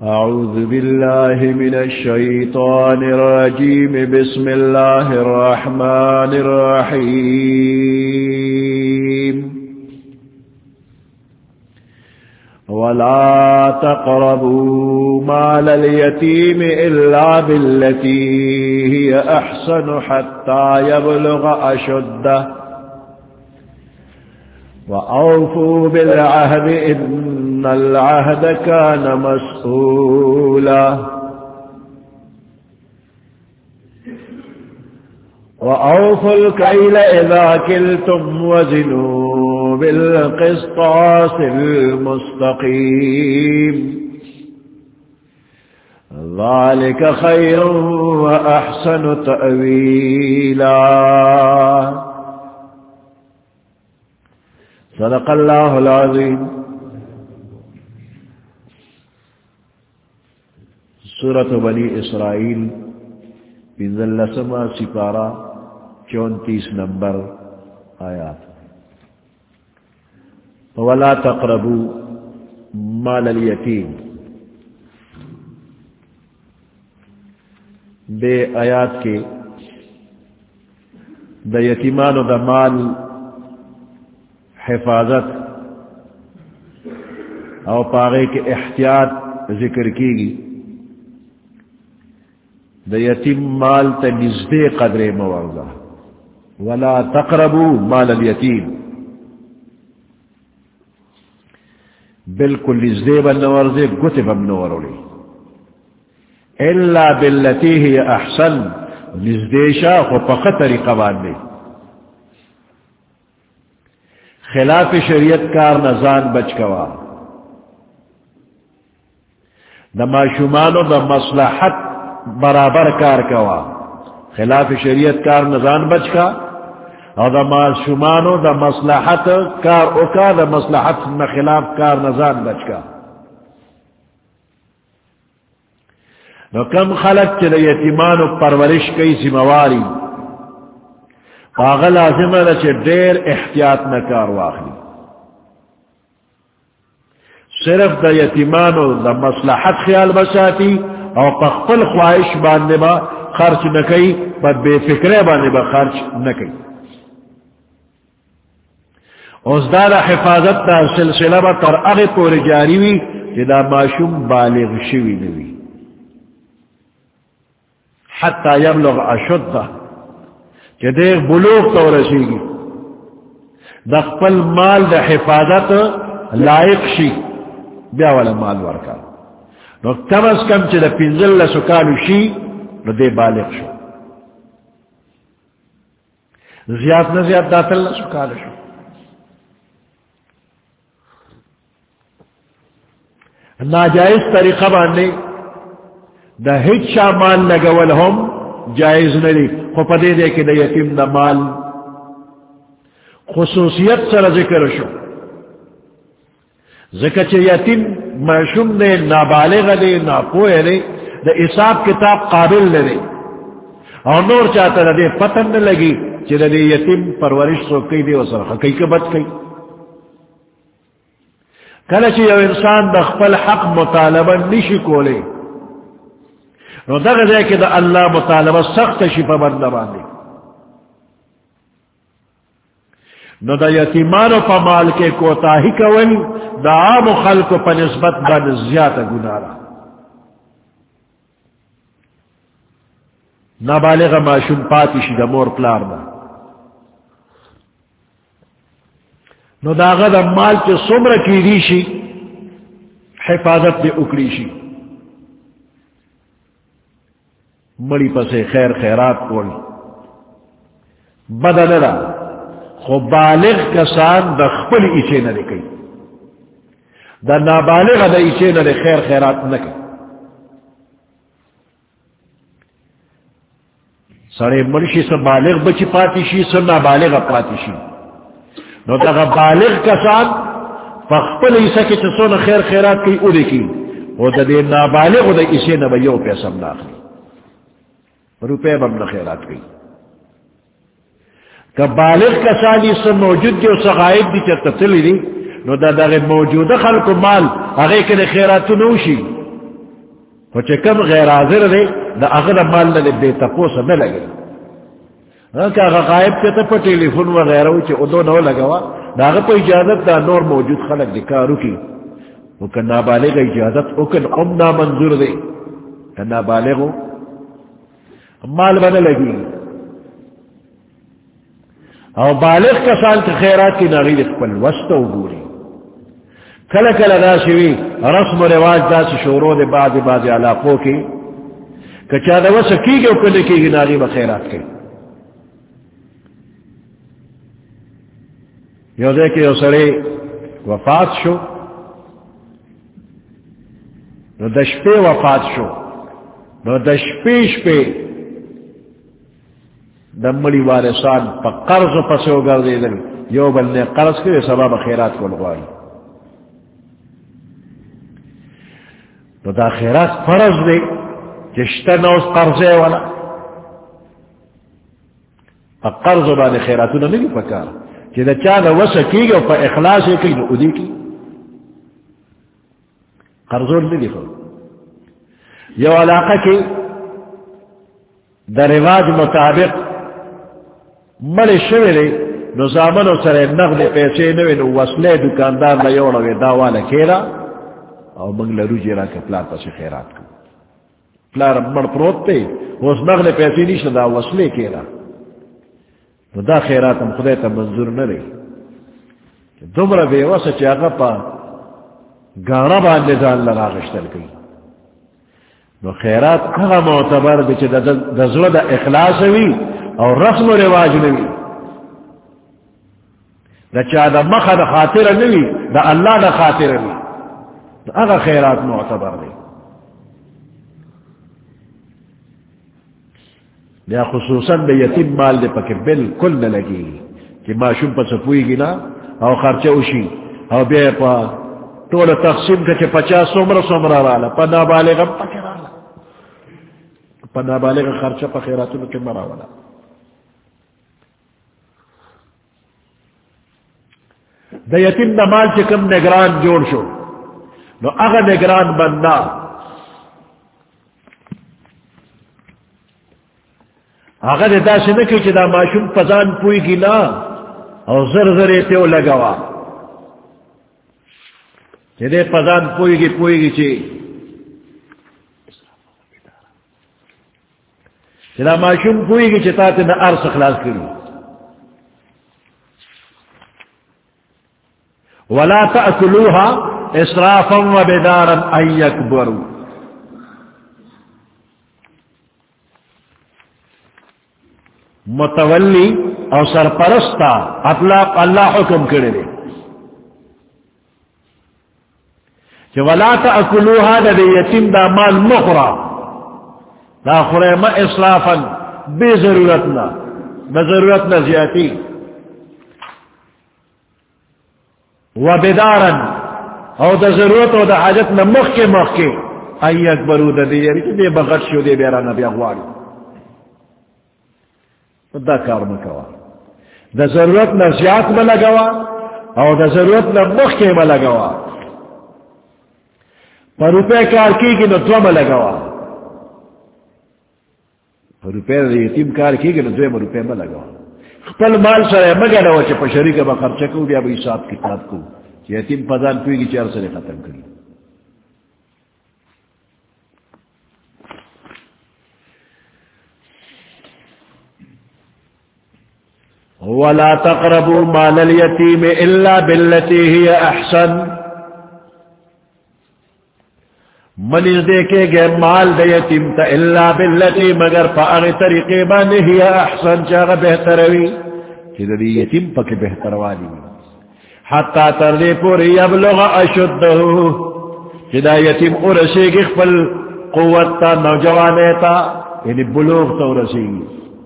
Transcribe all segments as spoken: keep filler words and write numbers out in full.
أعوذ بالله من الشيطان الرجيم بسم الله الرحمن الرحيم ولا تقربوا مال اليتيم إلا بالتي هي أحسن حتى يبلغ أشده وأوفوا بالعهد إن العهد كان مسؤولا وأوفوا الكيل إذا كلتم وزنوا بالقسطاس المستقيم ذلك خير وأحسن تأويلا صدق اللہ العظیم. سورۃ بنی اسرائیل پنزلسما سپارہ چونتیس نمبر آیات. ولا تقربوا مال الیتیم. بے آیات کے دا یتیمان و دا مال حفاظت او پاغے کے احتیاط ذکر کی گی. دا یتیم مال تا نزدے قدر موردہ. ولا تقربوا مال الیتیم بالکل نزدے بنورزے گتے بمنوروڑی الا باللتی ہی احسن نزدے شاہ و پخ طریقہ باندے خلاف شریعت کار نزان بچ کوا. دا معشومانو دا مصلحت برابر کار کوا خلاف شریعت کار نزان بچ کا اور دا معشومانو دا مصلحت کار اوکا دا مصلحت نا خلاف کار نزان بچ کا. نو کم خلق چلے یتیمانو پرورش کئی ذمواری پاغل لازم ہے کہ دیر احتیاط نہ کار واخلی. صرف دا یتیمانو دا مصلحت خیال بساتی اور پخپل خواہش باندے با خرچ نہ کئی پر بے فکرے باندے با خرچ نہ کئی. اس دا حفاظت دا سلسلہ با تر اغی پور جاری وی کہ دا معشوم بالغ شوی نوی حتی یبلغ اشدہ کہ دیکھ بلوغ تو رسی گی دا خپل مال دا حفاظت لائق شی بیا والا مال ورکا. نو کم از کم چی دا پنزل لسکالو شی نو دے بالغ شو. زیاد نہ زیاد داتل لسکالو شو. ناجائز طریقہ باندے دا ہچ شا مال لگول ہم جائز نہیں خو پدے دے کہ دا یتیم دا مال خصوصیت سر ذکر شو. ذکر چھ یتیم معشوم دے نابالغ دے ناپوئے دے دا حساب کتاب قابل دے اور نور چاہتا دے پتن نہ لگی چھ دے یتیم پرورش سو کئی دے وسر حقی کے بد کئی. کلچ یو انسان دا خپل حق مطالبہ نشی کولے نو دا غزے کہ دا اللہ مطالبہ سخت شفا بندہ باندے. نو دا یتیمانو پا مال کے کوتاہی کول دا عام خلق پا نسبت بند زیادہ گنارا. نابالغ معشوم پاتشی دا مور پلار دا نو دا غدا مال کے سمر کی ریشی حفاظت دے اکڑی شی. مڑی پسے خیر خیرات کول بدل را خو بالغ کسان دا خپل ایچے نہ کئی دا نابالغ دا ایچے نہ خیر خیرات نہ کئی. سڑے مرشی سے بالغ بچی پاتی شی سر نابالغ پاتی شی. نو دا بالغ کسان فخپل ایسا کی چسو نہ خیر خیرات کئی او دے کی او دا دے نابالغ دا ایچے نہ بیو پیسم ناخلی روپے بم نہ خیرات گئی. کہ بالغ کسانی سے موجود دی اسا غائب دی چرتا تلی دی نو دا دا موجود خلق مال اگے کے خیرات نوشی وچے کم غیر حاضر دے دا اغلا مال لے بے تپوس نہ لگے کہ اگر غائب چاہتا پا ٹیلی فون وغیرہ ہوچے ادو نو لگوا دا اگر پا اجازت دا نور موجود خلق دے کارو کی وکن نابالغ اجازت وکن ام نامنظور دے کہ نابالغو مال بنا لگی او بالغ کسان کے خیرات کی ناغید اقبل وسط و گوری کل کل دا شوی رسم و رواج دا سی شورو دے بعض بعض علاقوں کی کچا دا وسط کی گے اکنے کی گی ناغی بخیرات کے یو دے کہ یو سڑے وفات شو نو دشپے وفات شو نو دشپیش پہ دمڑی وارثان پا قرض پسو گردے دل یو بل نے قرض کے سبب خیرات کو لگوائی تو دا خیرات فرض دے جشتہ نوز قرضے والا پا قرض بانے خیراتو نہ نہیں پکارا کہ دا چاہ دا وسع کی گا پا اخلاص کی نو ادی کی قرضون نہیں دیکھو یو علاقہ کی دا رواج مطابق مل شویلے نو زامن و سر نقد پیسے نوے نو وصلے دکاندار لا یوڑوے داوالا کھیرا او منگل روجی را کے پلار پاسی خیرات کو پلار مر پروت تے اس نقد پیسے نیشن دا وصلے کھیرا نو دا خیرات ہم خدای تا منظور نہ رہی دمرا بے واسا چاگا پا گانا باندے زان لگا غشتل گئی نو خیرات اغا معتبر دے چا دا زر دا اخلاص ہوئی اور رسم و رواج نوی دا چا دا مخا دا خاطر نوی دا اللہ دا خاطر نوی دا اغا خیرات معتبر دے یا خصوصاً دا یتیم مال دے پاکر بالکل نہ لگی کہ معشوم پا سپوئی گی نا او خرچہ اوشی او بے پا طول تقسیم کچھ پچاس سمرہ سمرہ رالا پا نابالغ پاکر رالا پا نابالغ خرچہ پا خیراتو نکے مرا والا دا یتیم دا مال چکم نگران جوڑ شو نو اغا نگران بندہ اگر دا سے نکی چی دا معشوم پزان پوئی گی نا او زر زر تیو لگوا چی دے پزان پوئی گی پوئی گی چی چی دا معشوم پوئی گی چی تا تی نا ارس خلاص کری ولا تأکلوها اسرافا و بدارا ان یکبرو متولی او سرپرستا اطلاق اللہ حکم کرے دے کہ ولا تأکلوها دا دے یتیم دا مال مخرا دا خورے ما اسرافا بے ضرورتنا بضرورتنا زیادی و بدارا او دا ضرورت او دا حاجتنا مخ کے مخ کے ای اکبرو دا دے یعنی دے بغت شو دے بیرانا بی اغواری دا کار مکوا دا ضرورت نہ زیاد میں لگوا اور دا ضرورت نہ مخ کے میں لگوا پر روپے کار کی گی نو دو میں لگوا پر روپے یتیم کار کی گی نو دو میں روپے میں لگوا پل مال سر مگا نہ چپ شریک با خرچہ کو بیا بھی حساب کتاب کو یتیم پذان کوئی گی چار سر ختم کری ولا تقربوا مال اليتيم الا بالتي هي احسن منیز دیکھے گئے مال دے یتیم تا الا بالتي مگر فاغی طریقے بانے ہی احسن چاگا بہتر ہوئی چیز دی یتیم پک بہتر والی حتی تردے پوری یبلغ اشدہو چیز یتیم ارسے گی خپل قوت تا نوجوانے تا یعنی بلوغ تا ارسے گی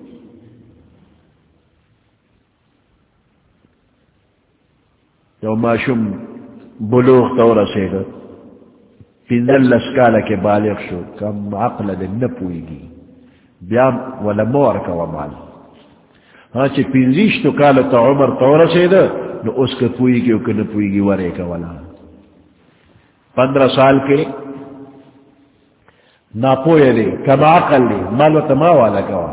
جو معشوم بلوغ طور سے گا پینزل لسکالا کے بالغ شو کم عقل دے نپوئی گی بیام ولا مور کا ومال ہاں چی پینزیش تو کالا تا عمر طور سے دا نو اس کا پوئی گی او نپوئی گی ورے کا ولا پندرہ سال کے ناپوئے دی کم عقل دی مال و تما والا کوا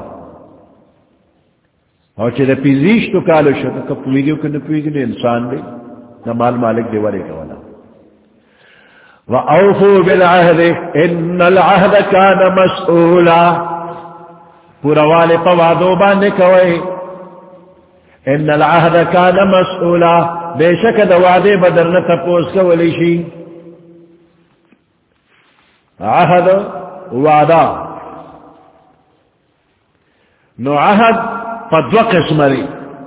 اور چیزے پیزیش تو کالو شو تو کب پوئیگیو کہ نپوئیگی نے انسان دی نا مال مالک دی ورے کوالا وَأَوْفُوا بِالْعَهْدِ إِنَّ الْعَهْدَ كَانَ مَسْئُولًا پورا والے پوادو بانے کوئے ان العهد كان مسئولا بے شک دا وعدے بدرنا تپوس کولی شی عہد وعدہ نو عہد پدو قسم دی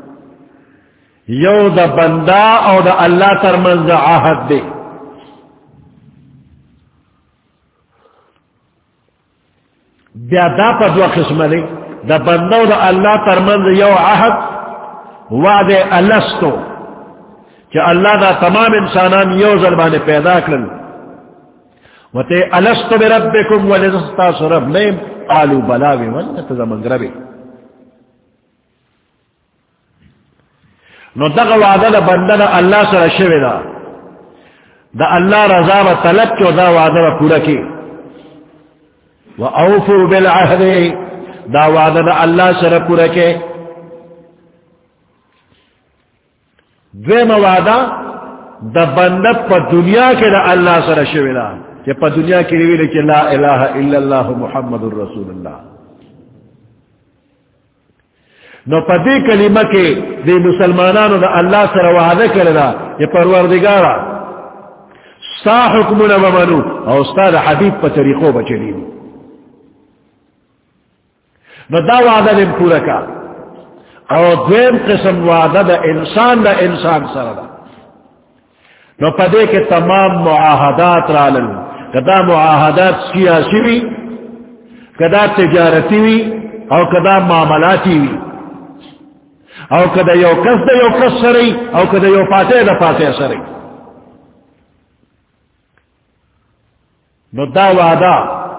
یو دا بندہ او دا اللہ ترمنز عہد دے بیا دا پدو قسم دی دا بندہ او دا اللہ ترمنز یو عہد وعد الستو کہ اللہ دا تمام انسانان یو ظلمان پیدا کرن وتے الستو بربکم ولستا سرب نیم قالوا بلاوی ولت زمن ربی نو دغ وعدہ دا بندہ دا اللہ سر شوی دا دا اللہ رضا و طلب چو دا وعدہ و پورا کی وَأَوْفُوا بِالْعَهْدِ دا وعدہ دا اللہ سر پورا کی دویم وعدہ دا بندہ پا دنیا کے دا اللہ سر شوی دا کہ پا دنیا کی روی لکھ لا الہ الا اللہ محمد الرسول اللہ نو پا دی کلمہ کے دی مسلمانانو دا اللہ سر وعدہ کردا یہ پروردگارا ستا حکمنا ومنو او ستا دا حبیب پا طریقو بچلی دی نو دا وعدہ دن پورا کا او دویم قسم وعدہ دا انسان دا انسان سر دا نو پا دے کے تمام معاہدات رالن کدا معاہدات سیاسی وی کدا تجارتی وی او کدا معاملاتی وی او کدا یو کس دا یو کس سری او کدا یو پاتے دا پاتے سری نو دا وعدہ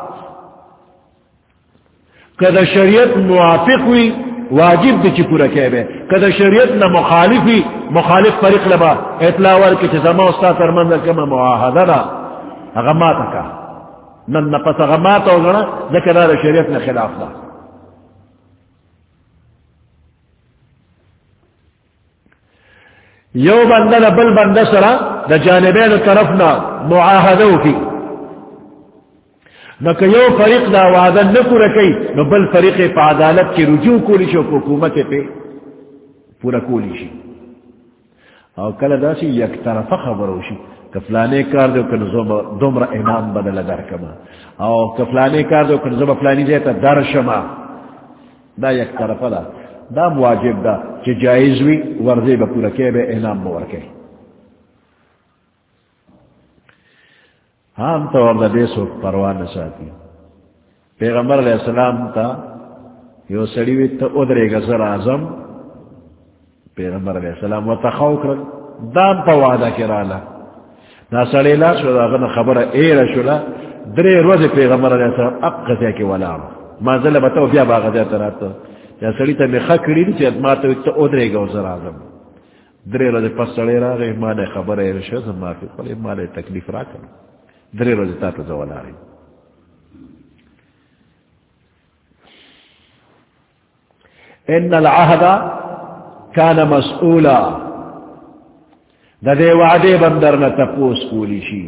کدا شریعت موافق ہوئی واجب دی چی پورا کہے بے کدا شریعت نہ مخالفی مخالف فرق لبا اطلاع ورکی چی زمان استا ترمند کما معاہدہ دا اغماتا کا نن نپس اغماتا ہوگنا ذکر دا شریعت نہ خلاف دا یو بندہ دا بل بندہ سرا دا جانبین طرفنا معاہدہ کی نہ کہ یو فریق دا وعدہ نہ پورا کی نو بل فریق پا عدالت کی رجوع کولی شو حکومت پہ پورا کولی شی او کل دا سی یک طرف خبرو شی کفلانے کار دو کن دومر امام بدل در کما او کفلانے کار دو کن زم فلانی دیتا در شما دا یک طرف دا دا مواجب دا کہ جائز وی ورزی با پورا کے بے انام مورکے ہم تو ورد دیسو پروان ساتی پیغمبر علیہ السلام تا یو سڑیوی تا ادرے گا سر آزم پیغمبر علیہ السلام و تخو کرن دام پا وعدہ کرالا نا سڑی لا شدا غن خبر ایر شلا درے روز پیغمبر علیہ السلام اب غزے کی ولام ما ظل بتاو بیا با غزے تراتا یا سڑی تا میں خکری دی چیت ما تا تا ادرے گا سر آزم درے روز پس سڑی را گئی ما نے خبر ایر شد ما فی قلی ما نے تکلیف را کرن درے روز تا تا زولا رہی ان العہد کان مسئولا دا دے وعدے بندر نہ تپوس کولی شی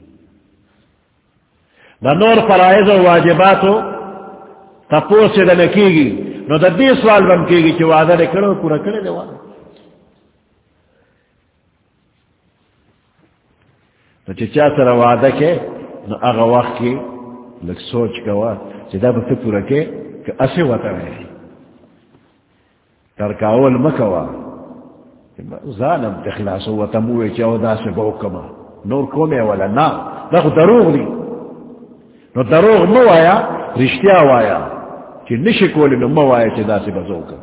دا نور فرائض و واجباتو تپوس سے دا نکی گی نو دا دی سوال بم کی گی چی وعدہ دے کرو پورا کرے دے وعدہ نو چی چا سر وعدہ کے نو اغا وقت کی لگ سوچ کوا چی دا بکت پورا کے کہ اسی وطا رہے ترکاول مکوا ظالم تخلاصو و تموی چاو دا سے بوکما نور کونے والا نا دا خود دروغ دی نو دروغ مو آیا رشتیا وایا چی نشکولی نو مو آیا چی دا سے بزوکا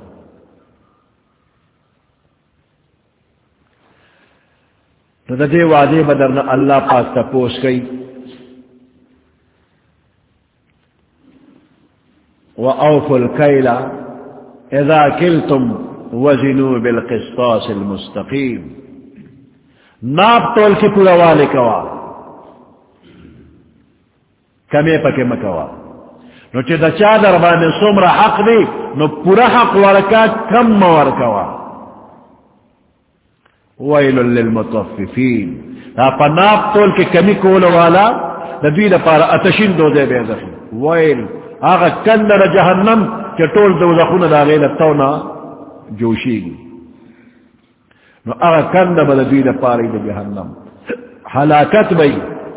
نو دا دے وعدے بدرنا اللہ پاک تا پوس گئی وَأَوْفُوا الْكَيْلَ اذا کلتم وزنوا بالقسطاس المستقیم ناپ تول کی پورا والے کوا کمی پکے مکوا نو چی دا چا در بانے سمر حق دی نو پورا حق ورکا کم مورکوا ویل للمطففین دا پا ناپ تول کے کمی کولو والا دا دوی دا پارا اتشین دو دے بے دخل ویل آغا کندر جہنم چی تول دو دخون دا غیل تونا جوشی گی نو آغا کندر با دا دوی دا پاری دا جہنم حلاکت بئی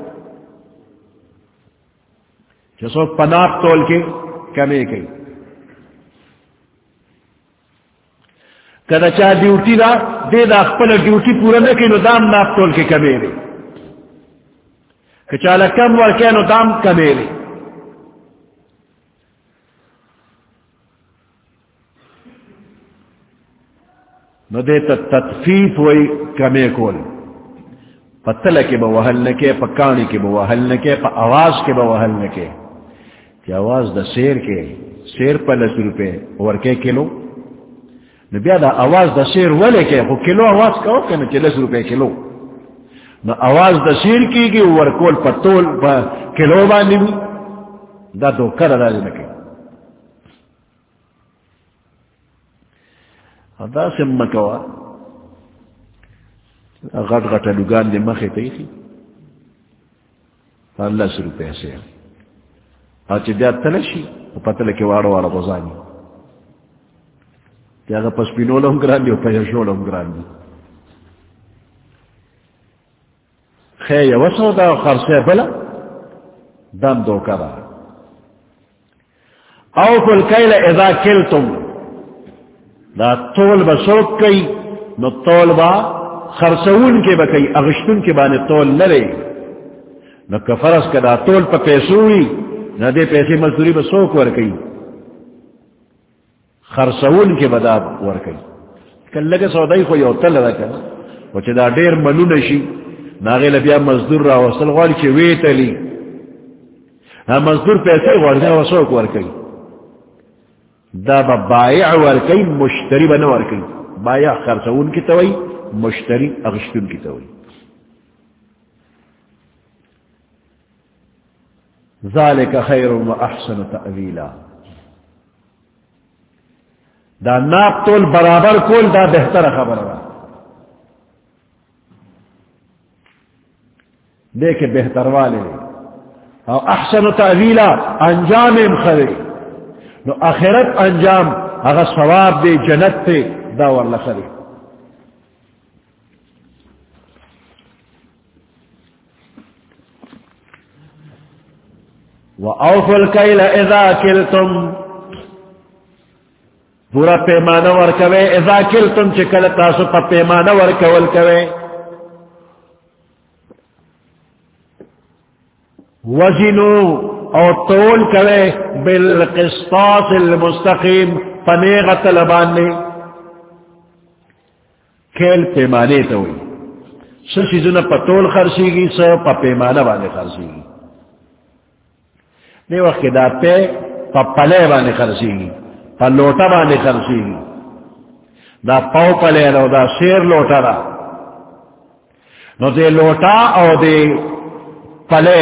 جسو پناپ تول کے کمی کئی کدا چاہ ڈیوٹی دا دے دا اخپل ڈیوٹی پورا نکی نو دام ناپ تول کے کمی رے کچالا کم ورکے نو دام کمی رے نو دے تا تطفیف وی کمی کول پتل کے بوہل نکے پا کانی کے بوہل نکے پا آواز کے بوہل نکے کہ آواز دا سیر کے سیر پا لس روپے ورکے کلو نو بیا دا آواز دا سیر ولے کے خو کلو آواز کہو کہ نو چلس روپے کلو نو آواز دا سیر کی گی ورکول پا تول پا کلو بانی بھی دا دو کر دا نکے دا سمکوا غٹ غٹ لگان دے مخی تیخی اللہ سو روپے سے آچے دیا تلشی پتل کے وارو وارو غزانی کیا اگر پس پینو لهم گران دی و پیشو لهم گران دی خیلی وسو دا خرسے بلا دم دو کرا اوفو الکیل اذا کلتم دا طول با سوک کئی نو طول با خرسون کے بکئی اغشتون کے بانے طول لرے نو کفرس کا دا طول پا پیسوئی نہ دے پیسے مزدوری با سوک ورکئی خرسون کے بدا ورکئی کل لگا سودائی خو یو تل رکا وچے دا دیر منو نشی ناغیل بیا مزدور را وصل غوال چے ویتلی نا مزدور پیسے ورکئی و سوک ورکئی دا با بائع ورکئی مشتری بنا ورکئی بائع خرسون کی توئی مشتری اغشتون کی توئی ذالک خیر و احسن تأویلا دا ناپ تول برابر کول دا بہتر خبر را دیکھ بہتر والے او احسن تأویلا انجام خرے نو آخرت انجام اگر ثواب دے جنت تے دا واللہ خرے وَأَوْفُوا الْكَيْلَ إِذَا كِلْتُمْ پورا پیمانہ ورکوے اذا کلتم چکل تاسو پا پیمانہ ورکول کوے وزنو او طول کوے بالقسطاس المستقیم پنیغت لباننے کھیل پیمانے توئی سر چیزونا پا طول خرسی گی سر پا پیمانہ بانے خرسی گی نہیں وقت دا پے پا پلے بانے خرسی گی پا لوٹا بانے خرسی گی دا پاو پلے رو دا سیر لوٹا را نو دے لوٹا او دے پلے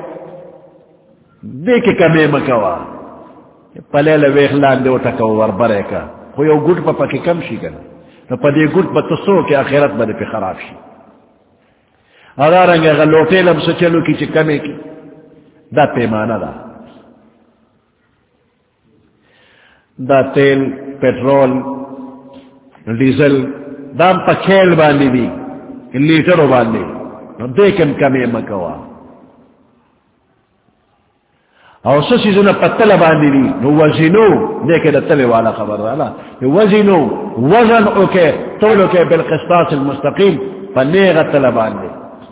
دے کے کمی مکوا پلے لویخ لان دے اوٹا کو وربرے کا کوئی او گوٹ پا پکی کم شی کنا نو پا دے گوٹ پا تسو کہ آخرت با دے پی خراب شی اگر رنگ اگر لوٹے لم سچلو کی چی کمی کی دا پیمانا دا دا تیل پیٹرول ڈیزل دام پا کھیل باندی دی لیٹرو باندی نو دیکن کمی مکوا او سسیزونا پتل باندی دی نو وزنو دیکن تل والا خبر والا وزنو وزن اوکے طول اوکے بالقسطاس المستقیم پا نیغت تل باندی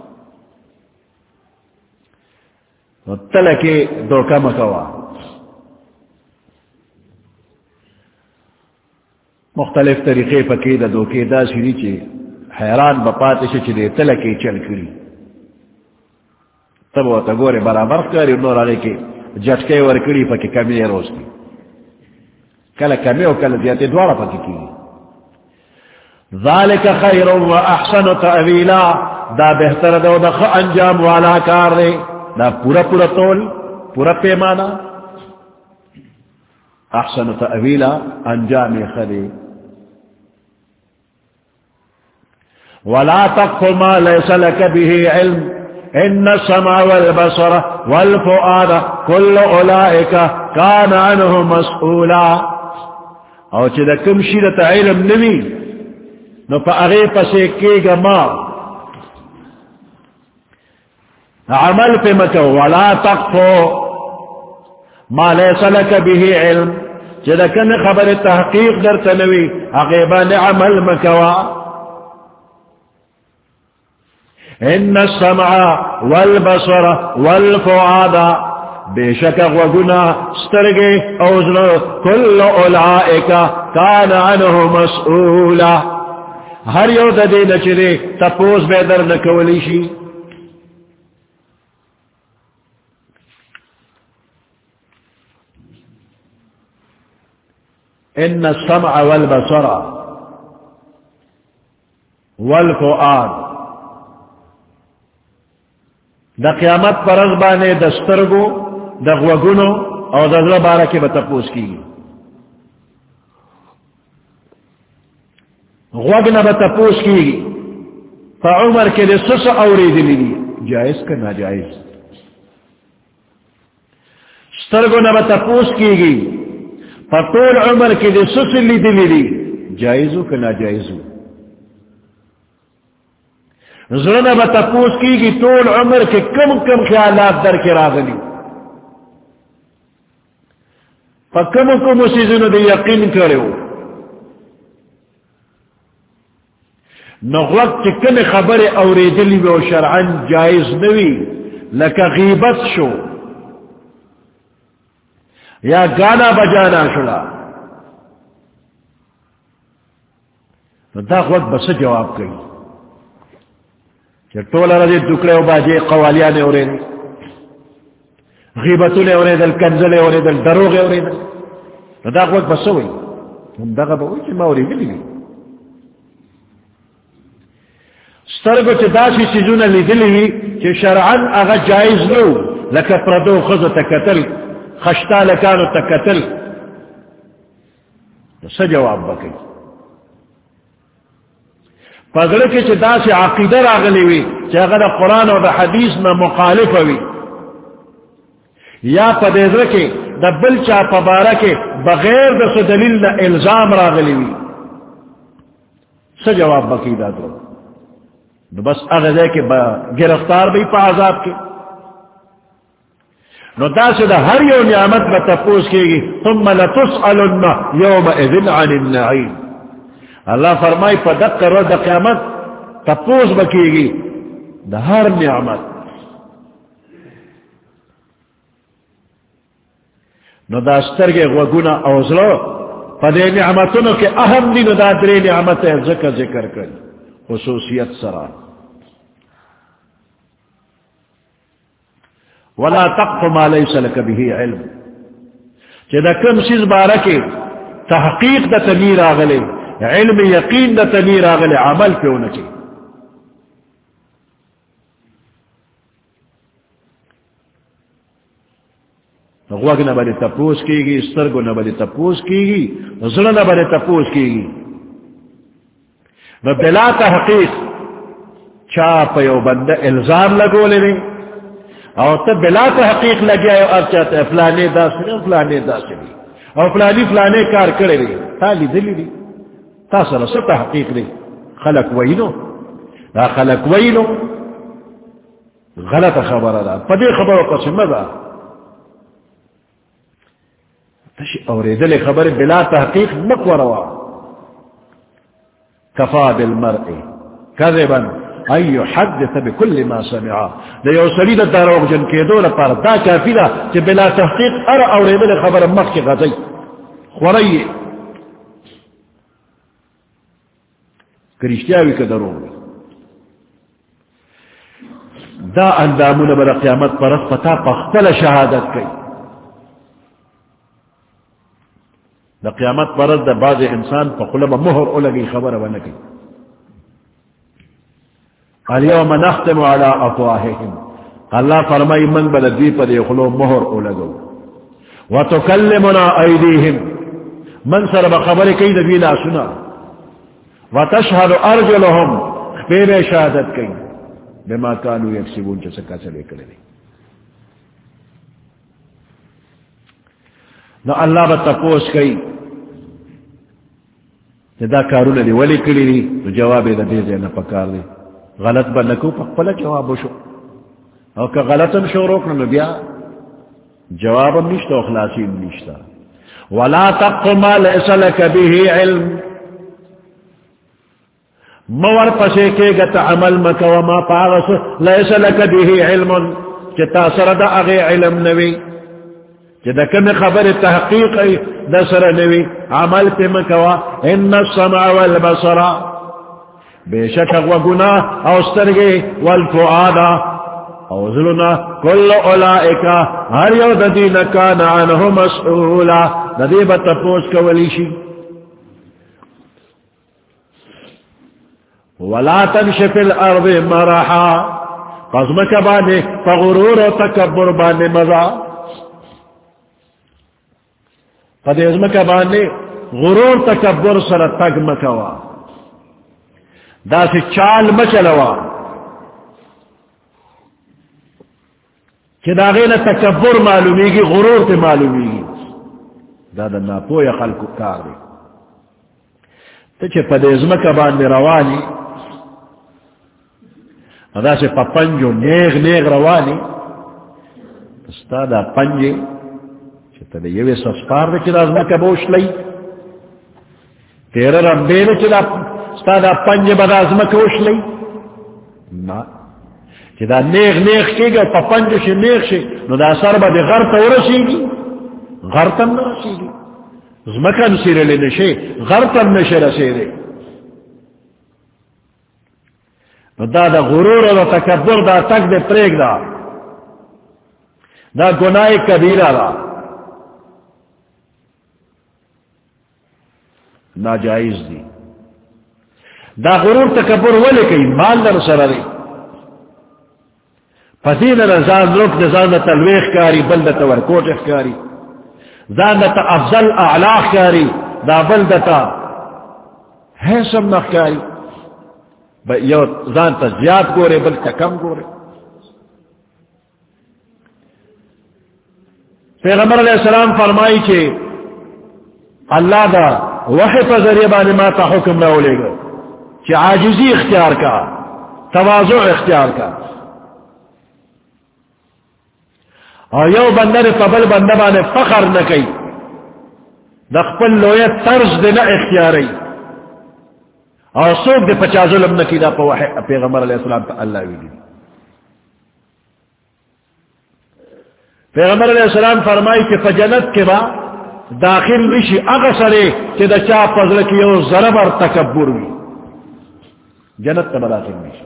نو تلکی دوکا مکوا مختلف طریقے پکی دا دوکے دا سیری چے حیران بپاتے سے چلے تلکی چل کری تب وہ تگورے برابر کری نور آگے کے جٹکے ورکڑی پکی کمی روز کی کل کمی و کل زیادے دوارا پکی کی ذالک خیر و احسن تأویلا دا بہتر دا دا خ انجام والا کار دے دا پورا پورا طول پورا پیمانہ احسن تأویلا انجام خلی ولا تقف ما ليس لك به علم ان السمع والبصر والفؤاد كل اولئك كان عنه مسؤولا او چدا کم شیرت علم نوی نو پا اغی پسے کی گا ما عمل پہ مکو ولا تقفو ما لیس لک به علم چدا کن خبر تحقیق در تنوی اغیبان عمل مکوا ان السمع والبصر والفؤاد بے شک وگنا سترگے اوزن کل اولائک کان عنہ مسئولا ہر یو دے نچرے تپوز بے در نکولی شی ان السمع والبصر والفؤاد دا قیامت پر ازبانے دسترگو دا غوگنو او دا ذرا بارہ کے بتپوس کی غوگنا بتپوس کی فا عمر کے لئے سس اوری دلی جائز کا ناجائز سترگو نہ بتپوس کی گی فا طول عمر کے لئے سس لی دلی جائزو کا ناجائزو زرنا بتپوس کی گی طول عمر کے کم کم خیالات در کے راغلی پا کم کم سیزنو دے یقین کرو نغوت چکن خبر اوریدلی و شرعن جائز نوی لکا غیبت شو یا گانا بجانا شلا دا وقت بس جواب کئی کہ ٹولا رضی دکڑے و باجے قوالیاں نے اورے غیبتوں نے اورے دل کنزلے اورے دل دروغے اورے دل دا وقت بس ہوئی ہم دا غبا ہوئی کہ ما اوری دلی سترگو چھ داسی سیزونا لی دلی چھ شرعن اغا جائز نو لکا پردو خز تکتل خشتا لکانو تکتل سا جواب بکی پگڑے کے چدا سے عقیدہ راغلی ہوئی چاہے دا قرآن اور دا حدیث میں مخالف ہوئی یا پدیدر کے دا بل چا پبارہ کے بغیر دا سو دلیل دا الزام راغلی ہوئی سا جواب بکی دا دو نو بس اغزے کے گرفتار بھی پا عذاب کے نو دا سے دا ہر یو نعمت با تپوس کی گی ثم لتسألن یوم اذن عن النعیم اللہ فرمائی پا دق کرو دا قیامت تپوس بکی گی دا ہر نعمت نو دا سترگے غوگونا اوزلو پا دے نعمتونو کے اہم دی نو دا درے نعمت ذکر ذکر کر خصوصیت سرا ولا تقف ما ليس لك به علم چہ دا کم سیز بارکے تحقیق دا تنیر آگلے علم یقین دا تنیر آگلے عمل پہ ہونا چاہیے غوگ نہ بڑے تپوس کی گی سترگو نہ بڑے تپوس کی گی زڑ نہ بڑے تپوس کی گی نو بلا تحقیق چاپ یو بندہ الزام لگو لے لیں اور تب بلا تحقیق لگیا ہے اب چاہتے ہیں فلانے دا سنے فلانے دا سنے اور فلانی فلانے کار کرے رہے تالی دلی دی تا سر سر تحقیق دی خلق وینو دا خلق وینو غلط خبر دا پدے خبر قسم دا تشی اوریدل خبر بلا تحقیق مکوروا کفا بالمرء کذبا ان يحدث بكل ما سمعا دا یو سلید داروغ جن کے دول پر دا کافی دا چی بلا تحقیق ار اوریدل خبر مخ کی غزی خوری کرشتیاوی که دروغ دا اندامون بلا قیامت پر اس پتا پختل شہادت کئی دا قیامت پر دا بعض انسان پا قلب مہر اولگی خبر ونکی اليوم نختم على افواههم اللہ فرمائی من بلدی پر یخلو مہر اولگو وتکلمنا ایدیہم من سر بخبر کئی نبی لا سنا وتشہد ارجلہم پیر شہادت کئی بما کانو یکسبون چسکا چلے کرے نو اللہ با تپوس کئی دا کارون دی ولی کلی دی تو جواب دا دیزے نا پکار دی غلط با نکو پکپلا جواب شو او که غلطم شو روکنا نو بیا جوابم نشتا و اخلاصیم نشتا ولا تقف ما لئس لک به علم مور پسے کے گت عمل مکا وما پاغس لئس لک به علم چتا سرد اغی علم نوی چدا کم خبر تحقیق دا سر نوی عمل پی مکوا ان السمع والبصر بے شک و گناہ او سترگی والفعادا او ظلنا کل اولائکا ہر یو ددین کان عنہ مسئولا ندیب تپوس کولیشی ولا تمش فی الارض مرحا قضمک بانے فغرور و تکبر بانے مزا قد ازمک بانے غرور تکبر سر تگ مکوا دا سی چال مچلوا کہ دا غیر تکبر معلومی گی غرور تے معلومی گی دا دا ناپویا خلق کار دی تو چھے پا دا ازمک بانے روانی دا سی پا پنجو نیغ نیغ روانی ستا دا پنجے چھتا دا یوی سسپار دا چی دا ازمک بوش لئی تیرا رمبے دا چی دا ستا دا پنجے با دا ازمک بوش لئی نا چی دا نیغ نیغ کی گا پا پنجو شی نیغ شی نو دا سر با دی غر تا ورسی گی غر تا نرسی گی ازمکن سیر لنشی غر تا نشی رسی دی دا دا غرور و دا تکبر دا تک دے پریگ دا دا گناہ کبیرہ دا ناجائز دی دا غرور تکبر ولی کئی مال در سر دی پسین رزان لوک دا زان دا تلویخ کاری بل دا تورکوٹ اخکاری زان دا تا افضل اعلاق کاری دا بل دا تا حیثم نخکاری یو زان تا زیاد گورے بل تا کم گورے پیغمبر علیہ السلام فرمائی چھے اللہ دا وحی پا ذریعہ بانے ما تا حکم نہ لے گا چھے عاجزی اختیار کا تواضع اختیار کا اور یو بندر پبل بندہ بانے فخر نہ کئی دخپل لویت طرز دے نہ اختیاری اور سوک دے پچا ظلم نہ کی دا پا وحی پیغمبر علیہ السلام تا اللہ ویلی پیغمبر علیہ السلام فرمائی کہ فجنت کے با داخل نشی اغسرے کہ دا چا پزر کیو ضرب اور تکبر وی جنت تا داخل نشی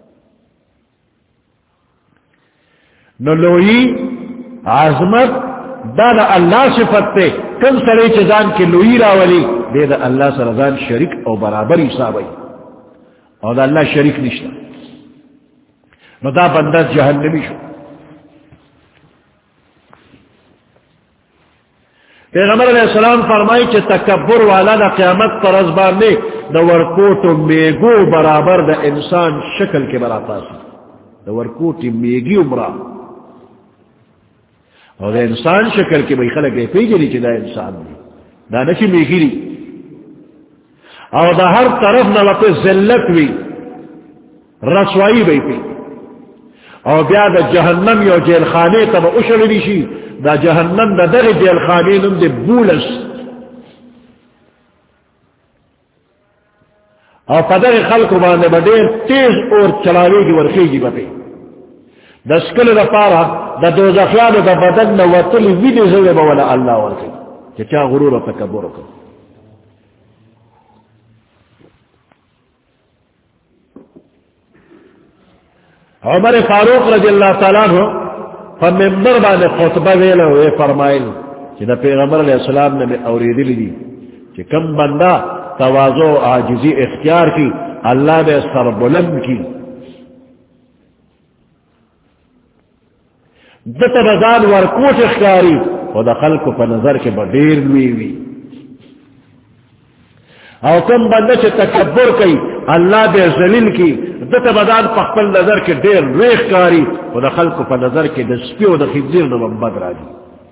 نو لوئی عظمت دا دا اللہ صفت تے کم سرے چزان کے لوئی راولی دے دا اللہ سرزان شرک او برابر حسابی اور دا اللہ شرک نشتا نو دا بندہ جہنمی شو پیغمبر علیہ السلام فرمائی چھے تکبر والا دا قیامت پر ازبان نے دا ورکوٹ میگو برابر دا انسان شکل کے براتا سی دا ورکوٹ میگی عمرہ اور دا انسان شکل کے بھئی خلق ہے پیجلی چھے دا انسان دی دا نچی میگی دی اور دا ہر طرف نلپے ذلت وی رسوائی بھئی پی اور بیا دا جہنم یو جیل خانے تب اشل دیشی دا جہنم دا در جیل خانے نم دے بولس اور پدر خلق باندے بدیر تیز اور چلاوے گی ورخی گی بپی دا سکل دا پارا دا دوزخیان دا بدن دا وطلی ویدی زوے بولا اللہ ورخی کہ چا غرور و تکبر کر عمر فاروق رضی اللہ تعالیٰ عنہ فممبر بانے خطبہ ویلہ ہوئے فرمائل کہ دا پیغمبر علیہ السلام نے میں اوریدی لی کہ کم بندہ تواضع عاجزی اختیار کی اللہ نے سر بلند کی دته بزان ورکوټ اخکاری او د خلکو په نظر کې به ډیر لوی وي او کوم بنده چې تکبر کوي الله به ذلیل کی دته بزان په خپل نظر کې ډیر لوی اخکاری او د خلکو په نظر کې د سپي او د خنزیر نه بد راځي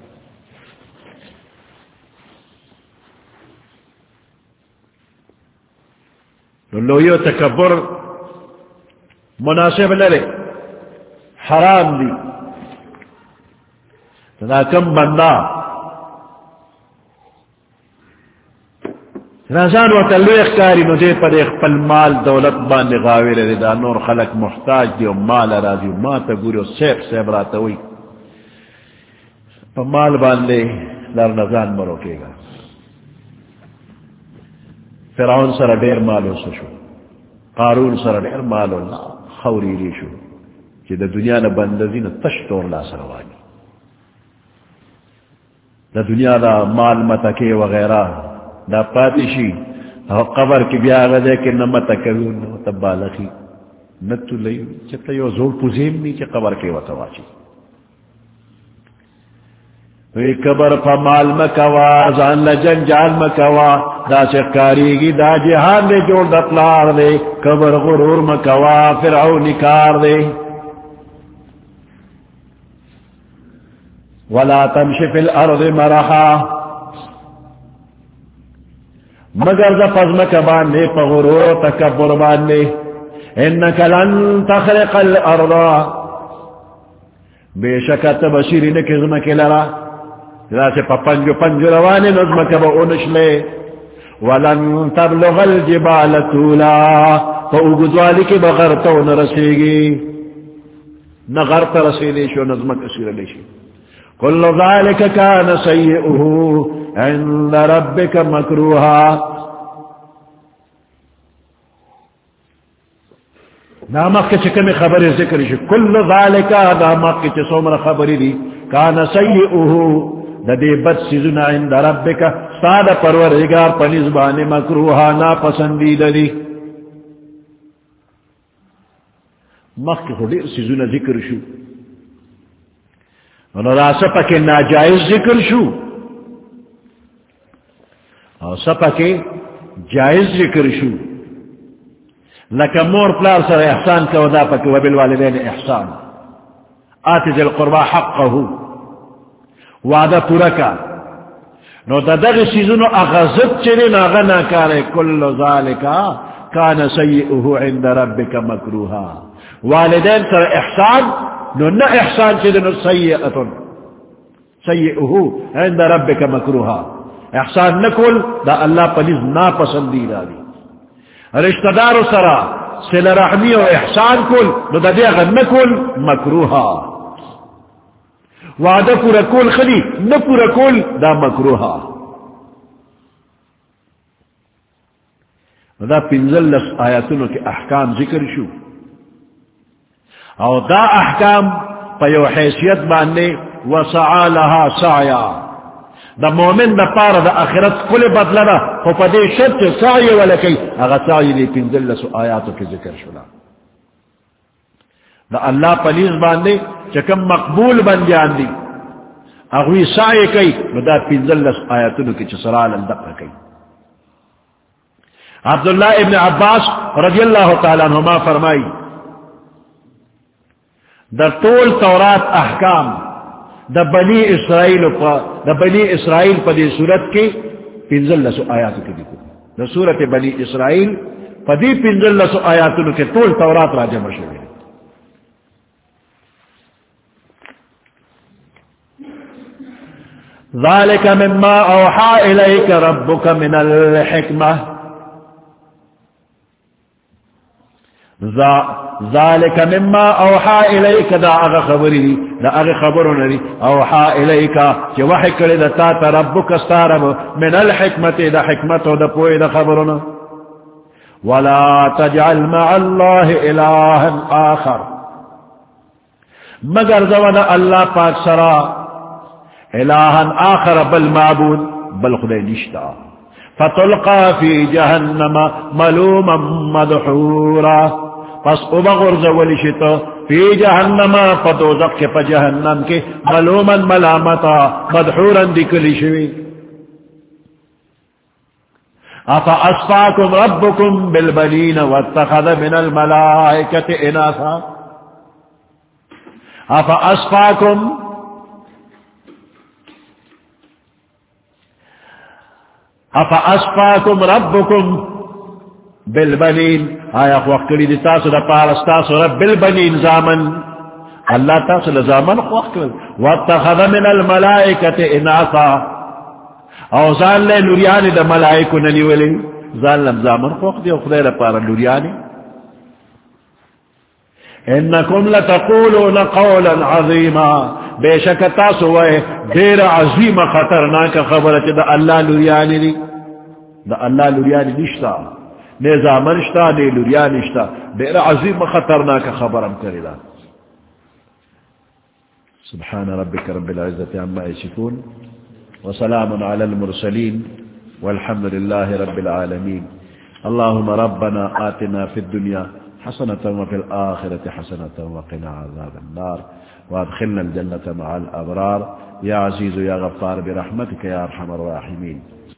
نو لوی تکبر مناسب لري حرام دی دا کم بندہ رازان و تلوی اخکاری نو دے پر اخپل مال دولت باندے غاوی لرے دا نور خلق محتاج دی و مال رازی و ما تا گوری و سیب سیب راتوی پا مال باندے لر نزان مروکے گا فرعون سر دیر مالو سشو قارون سر دیر مالو خوری ریشو کہ دا دنیا نا بندزی نا تشتور لا سروانی دا دنیا دا مال متکے وغیرہ دا پاتشی او قبر کی بیا غدے کہ نہ متکون نہ تبالخی نتو لیو چتا یو زور پوزیم نہیں کہ قبر کے وتواچی وی قبر پا مال مکوا زان لجن جان مکوا دا سکاری گی دا جہان دے جوڑ دپلار دے قبر غرور مکوا فرعون کار دے ولا تمشي في الارض مرحا مگر ذا فضمك باندے پغرور تکبر باندے انك لن تخرق الارض بے شکت بشیری نکزمک لرا جیسے پنجو پنجو روانے نظمک با انشلے ولن تبلغ الجبال طولا فاوگدوالی کی بغرتو نرسیگی نغرت رسیلی شو نظمک اسیر لیشی كل ذلك كان سيئه عند ربك مكروها نامك كم خبر ذكر شو كل ذلك نامك كسومر خبر دي كان سيئه لدي بد سيزنا عند ربك صاد پروردگار پنزبان مكروها نا پسنديد دي مخ خدي سيزنا ذكر شو اور سپا کے ناجائز ذکر شو اور سپا کے جائز ذکر شو لکا مور پلار سر احسان کا ودا پا کہ وبالوالدین احسان آتی ذی القربہ حقہو وعدہ پورکا نو دا دغ سیزنو اغزت چرین اغنا کارے کل ذالکا کان سیئہو عند ربک مکروہا والدین سر احسان نو نہ احسان چیدنو سیئتن سیئہو عند ربک مکروہا احسان نکل دا اللہ پلیز نا پسندیدہ دی رشتہ دار سرا صلہ رحمی و احسان کل نو دا دیگا نکل مکروہا وعدہ پورا کل خلی نہ پورا کل دا مکروہا دا پنزل لس آیاتنو کے احکام ذکر شو او دا احکام پیو حیثیت باندے وسعا لها سعیا دا مومن دا پارا دا آخرت کل بدلنا خو پا دے شرط سعی ولکی اگا سعی لی پنزل لسو آیاتو کی ذکر شلا دا اللہ پلیز باندے چکم مقبول بن جان دی اگوی سعی کئی دا پنزل لس آیاتو کی چسرال اندقر کئی عبداللہ ابن عباس رضی اللہ تعالیٰ عنہما فرمائی دا طول تورات احکام دا بنی اسرائیل پا دا بنی اسرائیل پا دی صورت کی پنزل لسو آیاتو کی دیکھو دا صورت بنی اسرائیل پا دی پنزل لسو آیاتو کی طول تورات راجع مشہور ذالک مما اوحا الیک ربک من الحکمہ ذالک مما اوحا الیک دا اغا خبری دا اغا خبرون دی اوحا الیک چی وحی کلی دا تا تا ربک استارب من الحکمت دا حکمت دا پوئی دا خبرون ولا تجعل مع اللہ الہا آخر مگر زود اللہ پاک سرا الہا آخر بل معبود بل خدای نشتا فتلقا فی جہنم ملوما مدحورا پس ابغرز ولشتا فی جہنم فدوزق کے پا جہنم کے ملوما ملامتا مدحورا دکلی شوی افا اصفاکم ربکم بالبنین واتخذ من الملائکت اناسا افا اصفاکم افا اصفاکم ربکم بالبنین آیا خوخ کری دی تاسو دا پارستاسو رب بالبنین زامن اللہ تاسو لزامن خوخ کری واتخذ من الملائکت اناسا او زان لے لوریانی دا ملائکو ننی ولی زان لم زامن خوخ دی او خدای لپارا لوریانی انکم لتقولون قولا عظیما بے شک تاسو وے دیر عظیم خطرناک خبرت دا اللہ لوریانی دی دا اللہ لوریانی نشتا نے زامن شتا نے لوریانی شتا دیر عظیم خطرناک خبرم کردہ سبحان ربك رب العزة عما يصفون وسلام على المرسلين والحمد لله رب العالمين اللهم ربنا آتنا في الدنيا حسنة وفي الآخرة حسنة وقنا عذاب النار وادخلنا الجنة مع الأبرار يا عزيز يا غفار برحمتك يا أرحم الراحمين